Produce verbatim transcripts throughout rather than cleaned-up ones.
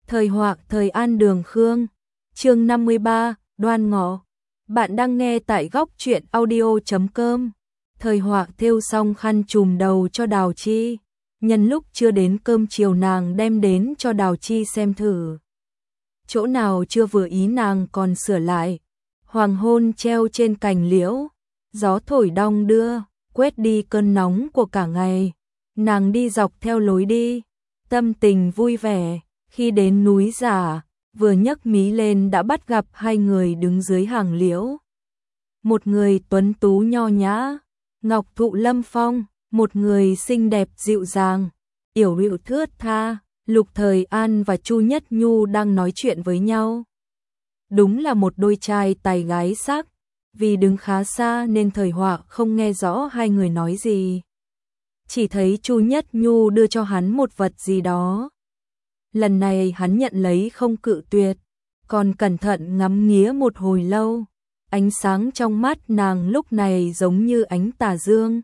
Thời Họa thời An Đường Khương, chương năm mươi ba, Đoan Ngọ. Bạn đang nghe tại góc truyện audio chấm com. Thời Họa thêu xong khăn trùm đầu cho Đào Chi, nhân lúc chưa đến cơm chiều nàng đem đến cho Đào Chi xem thử. Chỗ nào chưa vừa ý nàng còn sửa lại. Hoàng hôn treo trên cành liễu, gió thổi đong đưa, quét đi cơn nóng của cả ngày. Nàng đi dọc theo lối đi, tâm tình vui vẻ. Khi đến núi Giả, vừa nhấc mí lên đã bắt gặp hai người đứng dưới hàng liễu. Một người tuấn tú nho nhã, ngọc thụ lâm phong, một người xinh đẹp dịu dàng, yểu điệu thướt tha. Lục Thời An và Chu Nhất Nhu đang nói chuyện với nhau. Đúng là một đôi trai tài gái sắc, vì đứng khá xa nên Thời Họa không nghe rõ hai người nói gì. Chỉ thấy Chu Nhất Nhu đưa cho hắn một vật gì đó. Lần này hắn nhận lấy không cự tuyệt, còn cẩn thận ngắm nghía một hồi lâu. Ánh sáng trong mắt nàng lúc này giống như ánh tà dương.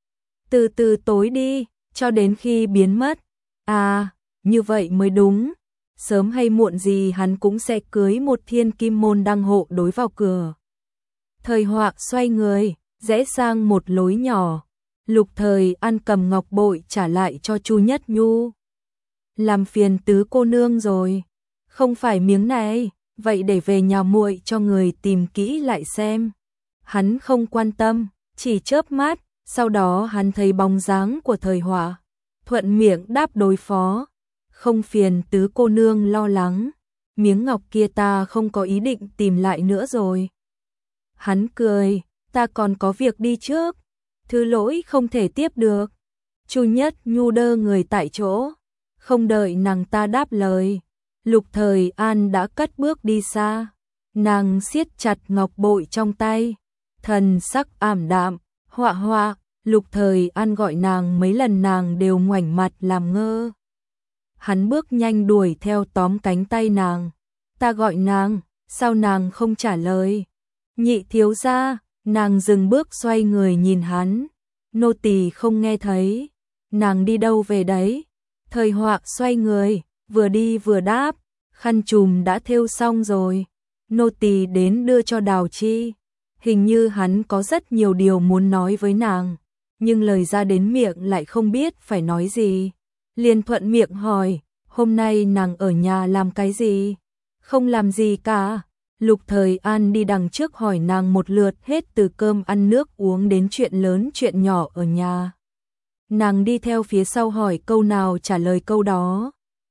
Từ từ tối đi, cho đến khi biến mất. À, như vậy mới đúng. Sớm hay muộn gì hắn cũng sẽ cưới một thiên kim môn đăng hộ đối vào cửa. Thời Họa xoay người, rẽ sang một lối nhỏ. Lục Thời An cầm ngọc bội trả lại cho Chu Nhất Nhu. Làm phiền tứ cô nương rồi. Không phải miếng này, vậy để về nhà muội cho người tìm kỹ lại xem. Hắn không quan tâm, chỉ chớp mắt, sau đó hắn thấy bóng dáng của Thời Họa, thuận miệng đáp đối phó. Không phiền tứ cô nương lo lắng, miếng ngọc kia ta không có ý định tìm lại nữa rồi. Hắn cười, ta còn có việc đi trước, thứ lỗi không thể tiếp được. Chu Nhất Nhu đơ người tại chỗ, không đợi nàng ta đáp lời. Lục Thời An đã cất bước đi xa, nàng siết chặt ngọc bội trong tay, thần sắc ảm đạm. Họa Họa, Lục Thời An gọi nàng mấy lần nàng đều ngoảnh mặt làm ngơ. Hắn bước nhanh đuổi theo tóm cánh tay nàng. Ta gọi nàng, sao nàng không trả lời? Nhị thiếu gia, nàng dừng bước xoay người nhìn hắn. Nô tỳ không nghe thấy. Nàng đi đâu về đấy? Thời Họa xoay người, vừa đi vừa đáp, khăn trùm đã thêu xong rồi. Nô tỳ đến đưa cho Đào Chi. Hình như hắn có rất nhiều điều muốn nói với nàng, nhưng lời ra đến miệng lại không biết phải nói gì. Liền thuận miệng hỏi, hôm nay nàng ở nhà làm cái gì? Không làm gì cả. Lục Thời An đi đằng trước hỏi nàng một lượt hết từ cơm ăn nước uống đến chuyện lớn chuyện nhỏ ở nhà. Nàng đi theo phía sau hỏi câu nào trả lời câu đó,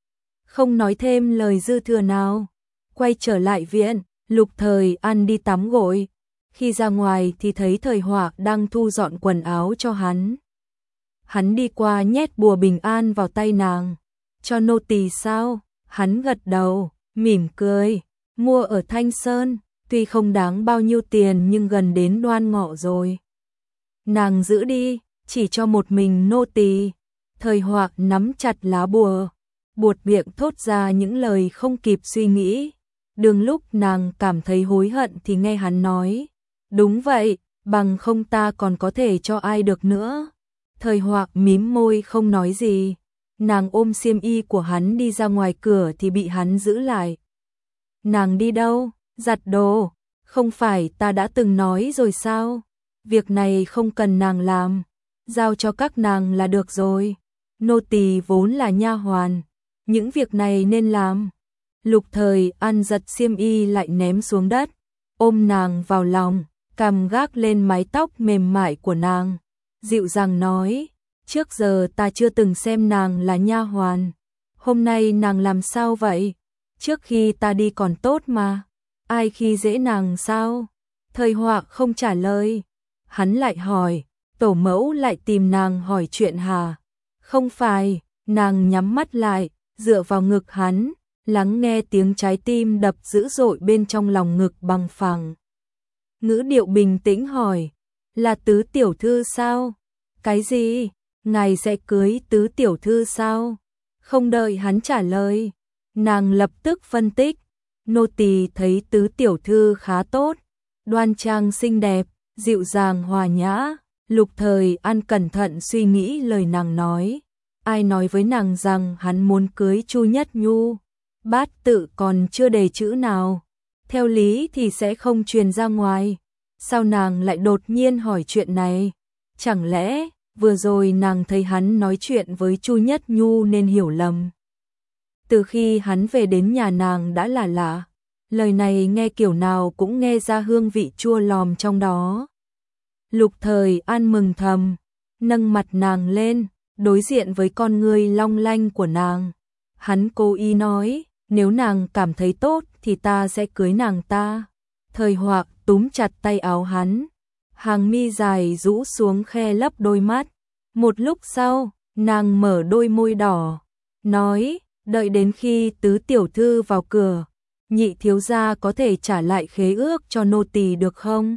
không nói thêm lời dư thừa nào. Quay trở lại viện, Lục Thời An đi tắm gội. Khi ra ngoài thì thấy Thời Họa đang thu dọn quần áo cho hắn. Hắn đi qua nhét bùa bình an vào tay nàng. Cho nô tỳ sao? Hắn gật đầu, mỉm cười. Mua ở Thanh Sơn, tuy không đáng bao nhiêu tiền nhưng gần đến Đoan Ngọ rồi. Nàng giữ đi, chỉ cho một mình nô tỳ. Thời Họa nắm chặt lá bùa, buột miệng thốt ra những lời không kịp suy nghĩ. Đường lúc nàng cảm thấy hối hận thì nghe hắn nói, đúng vậy, bằng không ta còn có thể cho ai được nữa. Thời Họa mím môi không nói gì. Nàng ôm xiêm y của hắn đi ra ngoài cửa thì bị hắn giữ lại. Nàng đi đâu? Giặt đồ. Không phải ta đã từng nói rồi sao? Việc này không cần nàng làm, giao cho các nàng là được rồi. Nô tỳ vốn là nha hoàn, những việc này nên làm. Lục Thời An giật xiêm y lại ném xuống đất, ôm nàng vào lòng, cằm gác lên mái tóc mềm mại của nàng, dịu dàng nói, trước giờ ta chưa từng xem nàng là nha hoàn, hôm nay nàng làm sao vậy? Trước khi ta đi còn tốt mà, ai khi dễ nàng sao? Thời Họa không trả lời. Hắn lại hỏi, tổ mẫu lại tìm nàng hỏi chuyện hả? Không phải. Nàng nhắm mắt lại, dựa vào ngực hắn, lắng nghe tiếng trái tim đập dữ dội bên trong lòng ngực bằng phẳng. Ngữ điệu bình tĩnh hỏi, là tứ tiểu thư sao? Cái gì? Ngài sẽ cưới tứ tiểu thư sao? Không đợi hắn trả lời, nàng lập tức phân tích, nô tỳ thấy tứ tiểu thư khá tốt, đoan trang xinh đẹp, dịu dàng hòa nhã. Lục Thời An cẩn thận suy nghĩ lời nàng nói. Ai nói với nàng rằng hắn muốn cưới Chu Nhất Nhu? bát tự còn chưa đề chữ nào. Theo lý thì sẽ không truyền ra ngoài. Sao nàng lại đột nhiên hỏi chuyện này? Chẳng lẽ vừa rồi nàng thấy hắn nói chuyện với Chu Nhất Nhu nên hiểu lầm? Từ khi hắn về đến nhà nàng đã là lạ. Lời này nghe kiểu nào cũng nghe ra hương vị chua lòm trong đó. Lục Thời An mừng thầm, nâng mặt nàng lên, đối diện với con ngươi long lanh của nàng. Hắn cố ý nói, nếu nàng cảm thấy tốt thì ta sẽ cưới nàng ta. Thời Hoạc túm chặt tay áo hắn, hàng mi dài rũ xuống khe lấp đôi mắt. Một lúc sau, nàng mở đôi môi đỏ, nói, đợi đến khi tứ tiểu thư vào cửa, nhị thiếu gia có thể trả lại khế ước cho nô tỳ được không?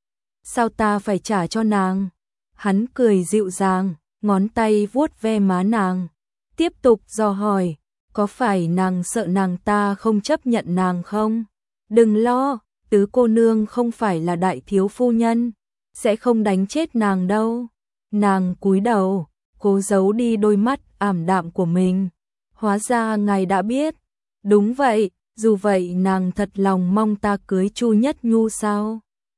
Sao ta phải trả cho nàng? Hắn cười dịu dàng, ngón tay vuốt ve má nàng, tiếp tục dò hỏi, có phải nàng sợ nàng ta không chấp nhận nàng không? Đừng lo, tứ cô nương không phải là đại thiếu phu nhân, sẽ không đánh chết nàng đâu. Nàng cúi đầu, cố giấu đi đôi mắt ảm đạm của mình. Hóa ra ngài đã biết. Đúng vậy, dù vậy nàng thật lòng mong ta cưới Chu Nhất Nhu sao?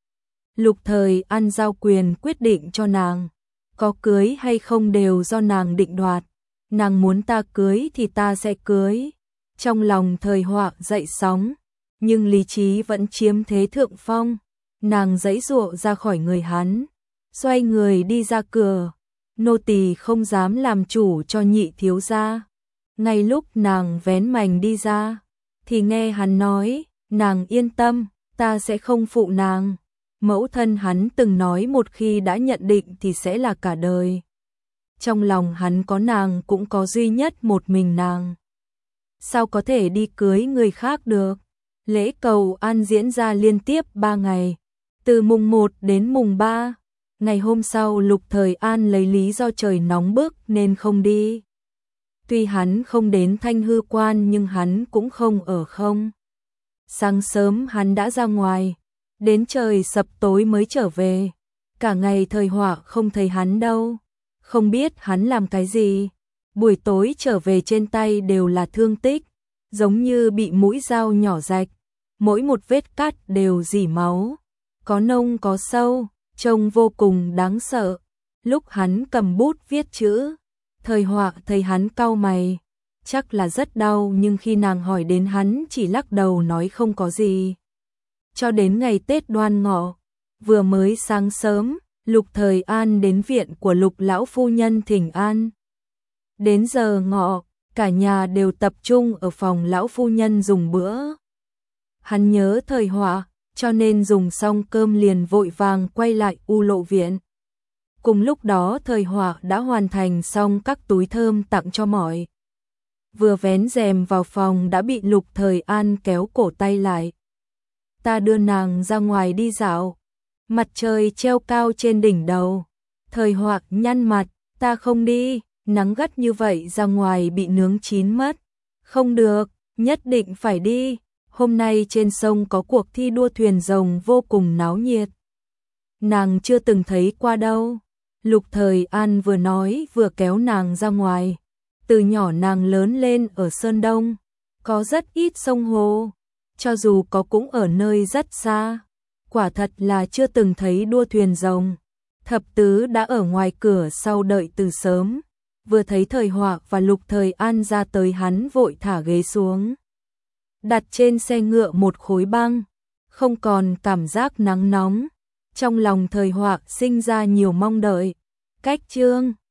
Lục Thời An giao quyền quyết định cho nàng, có cưới hay không đều do nàng định đoạt. Nàng muốn ta cưới thì ta sẽ cưới. Trong lòng Thời Hoạc dậy sóng, nhưng lý trí vẫn chiếm thế thượng phong. Nàng giãy giụa ra khỏi người hắn, xoay người đi ra cửa. Nô tỳ không dám làm chủ cho nhị thiếu gia. Ngay lúc nàng vén mành đi ra, thì nghe hắn nói, nàng yên tâm, ta sẽ không phụ nàng. Mẫu thân hắn từng nói một khi đã nhận định thì sẽ là cả đời. Trong lòng hắn có nàng cũng có duy nhất một mình nàng. Sao có thể đi cưới người khác được? Lễ cầu an diễn ra liên tiếp ba ngày, từ mùng một đến mùng ba. Ngày hôm sau Lục Thời An lấy lý do trời nóng bức nên không đi. Tuy hắn không đến Thanh Hư Quan nhưng hắn cũng không ở không. Sáng sớm hắn đã ra ngoài, đến trời sập tối mới trở về. Cả ngày Thời Hoạc không thấy hắn đâu, không biết hắn làm cái gì. Buổi tối trở về trên tay đều là thương tích, giống như bị mũi dao nhỏ rạch, mỗi một vết cắt đều rỉ máu, có nông có sâu, trông vô cùng đáng sợ. Lúc hắn cầm bút viết chữ, Thời Hoạc thấy hắn cau mày, chắc là rất đau, nhưng khi nàng hỏi đến hắn chỉ lắc đầu nói không có gì. Cho đến ngày Tết Đoan Ngọ, vừa mới sáng sớm, Lục Thời An đến viện của Lục lão phu nhân thỉnh an. Đến giờ ngọ, cả nhà đều tập trung ở phòng lão phu nhân dùng bữa. Hắn nhớ Thời Hoạc, cho nên dùng xong cơm liền vội vàng quay lại U Lộ viện. Cùng lúc đó Thời Hoạc đã hoàn thành xong các túi thơm tặng cho mọi. Vừa vén rèm vào phòng đã bị Lục Thời An kéo cổ tay lại. Ta đưa nàng ra ngoài đi dạo. Mặt trời treo cao trên đỉnh đầu. Thời Hoạc nhăn mặt, ta không đi, nắng gắt như vậy ra ngoài bị nướng chín mất. Không được, nhất định phải đi. Hôm nay trên sông có cuộc thi đua thuyền rồng vô cùng náo nhiệt. Nàng chưa từng thấy qua đâu. Lục Thời An vừa nói vừa kéo nàng ra ngoài. Từ nhỏ nàng lớn lên ở Sơn Đông, có rất ít sông hồ, cho dù có cũng ở nơi rất xa. Quả thật là chưa từng thấy đua thuyền rồng. Thập tứ đã ở ngoài cửa sau đợi từ sớm, vừa thấy Thời Hoạc và Lục Thời An ra tới hắn vội thả ghế xuống, đặt trên xe ngựa một khối băng, không còn cảm giác nắng nóng. Trong lòng Thời Hoạc sinh ra nhiều mong đợi. Cách chương